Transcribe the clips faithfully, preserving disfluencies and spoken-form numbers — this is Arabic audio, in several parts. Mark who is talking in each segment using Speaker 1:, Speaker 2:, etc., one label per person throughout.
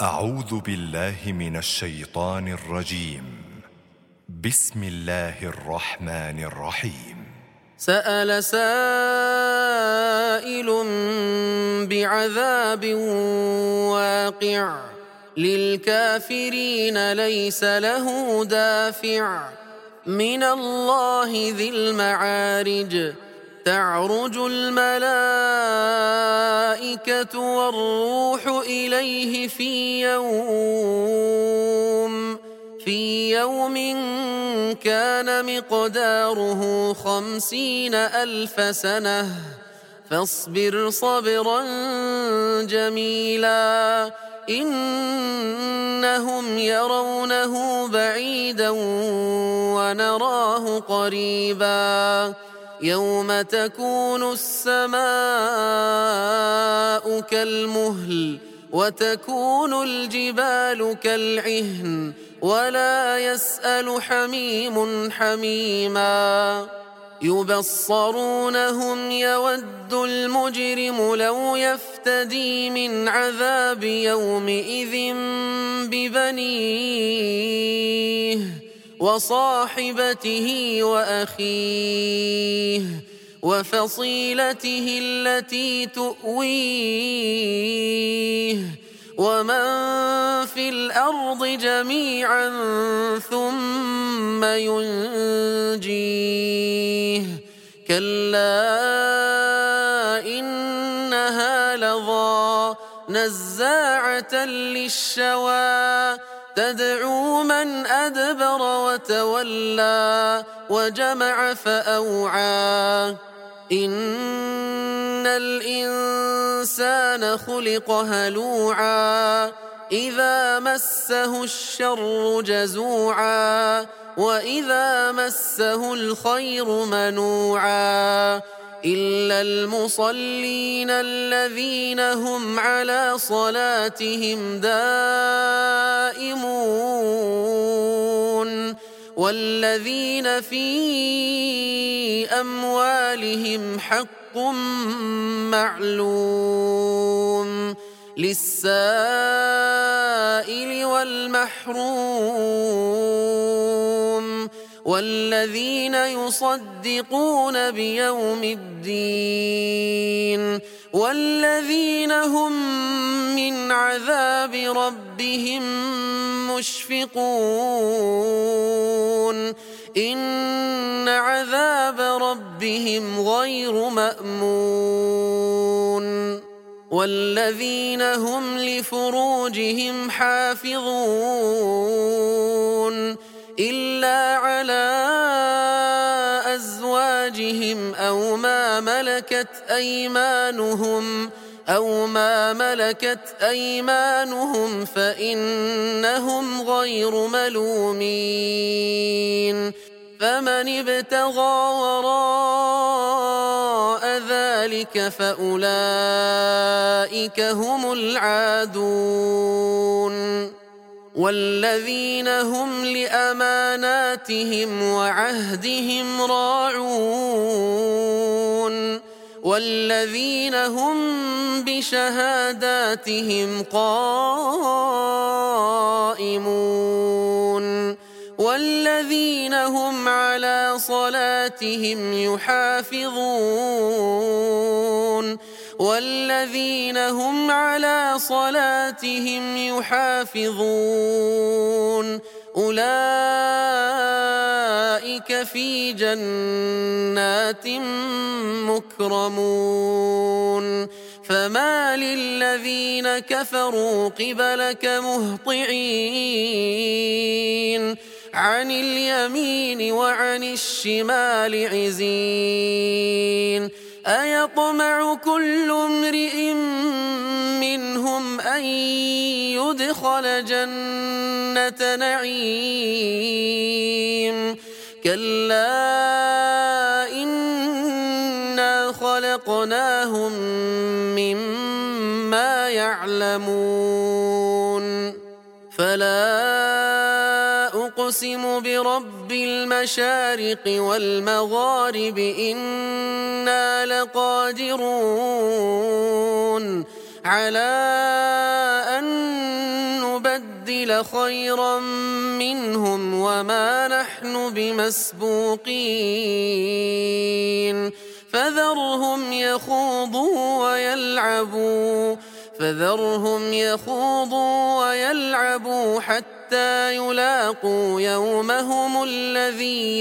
Speaker 1: أعوذ بالله من الشيطان الرجيم. بسم الله الرحمن الرحيم.
Speaker 2: سأل سائل بعذاب واقع للكافرين ليس له دافع من الله ذي المعارج تعرج الملائكة والروح إليه في يوم في يوم كان مقداره خمسين ألف سنة فاصبر صبرا جميلا إنهم يرونه بعيدا ونراه قريبا يوم تكون السماء كالمهل وتكون الجبال كالعهن ولا يسأل حميم حميما يبصرونهم يود المجرم لو يفتدي من عذاب يومئذ ببنيه وصاحبته وأخيه وفصيلته التي تؤويه ومن في الأرض جميعا ثم ينجيه كلا إنها لظى نزاعة للشوى تدعو من أدبر وتولى وجمع فأوعى إن الإنسان خلق هلوعا إذا مسه الشر جزوعا وإذا مسه الخير منوعا إلا المصلين الذين هم على صلاتهم دائمون والذين في أموالهم حق معلوم للسائل والمحروم والذين يصدقون بيوم الدين والذين هم من عذاب ربهم مشفقون إن عذاب ربهم غير مأمون والذين هم لفروجهم حافظون إلا على أزواجهم أو ما ملكت أيمانهم أو ما ملكت أيمانهم فإنهم غير ملومين فمن ابتغى وراء ذلك فأولئك هم العادون والذين هم لأماناتهم وعهدهم راعون والذين هم بشهاداتهم قائمون والذين هم على صلاتهم يحافظون والذين هم على صلاتهم يحافظون أولئك في جنات مكرمون فما للذين كفروا قبلك مهطعين عن اليمين وعن الشمال عزين أيطمع كل امرئ منهم أن يدخل جنة نعيم كلا إنا خلقناهم مما يعلمون فلا أقسم برب المشارق والمغارب إنا لقادرون على أن نبدل خيرا منهم وما نحن بمسبوقين فذرهم يخوضوا ويلعبوا فذرهم يخوضوا ويلعبوا حتى يلاقوا يومهم الذي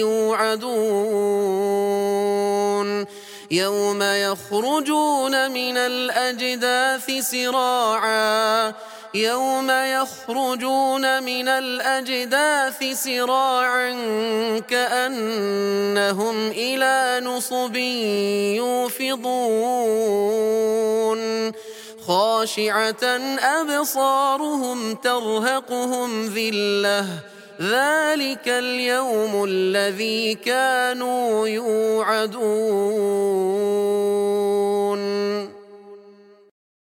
Speaker 2: يوعدون يوم يخرجون من الأجداث سراعا يوم يخرجون من الأجداث سراعا كأنهم إلى نصب يوفضون خاشعة أبصارهم ترهقهم ذلة ذلك اليوم الذي كانوا يوعدون.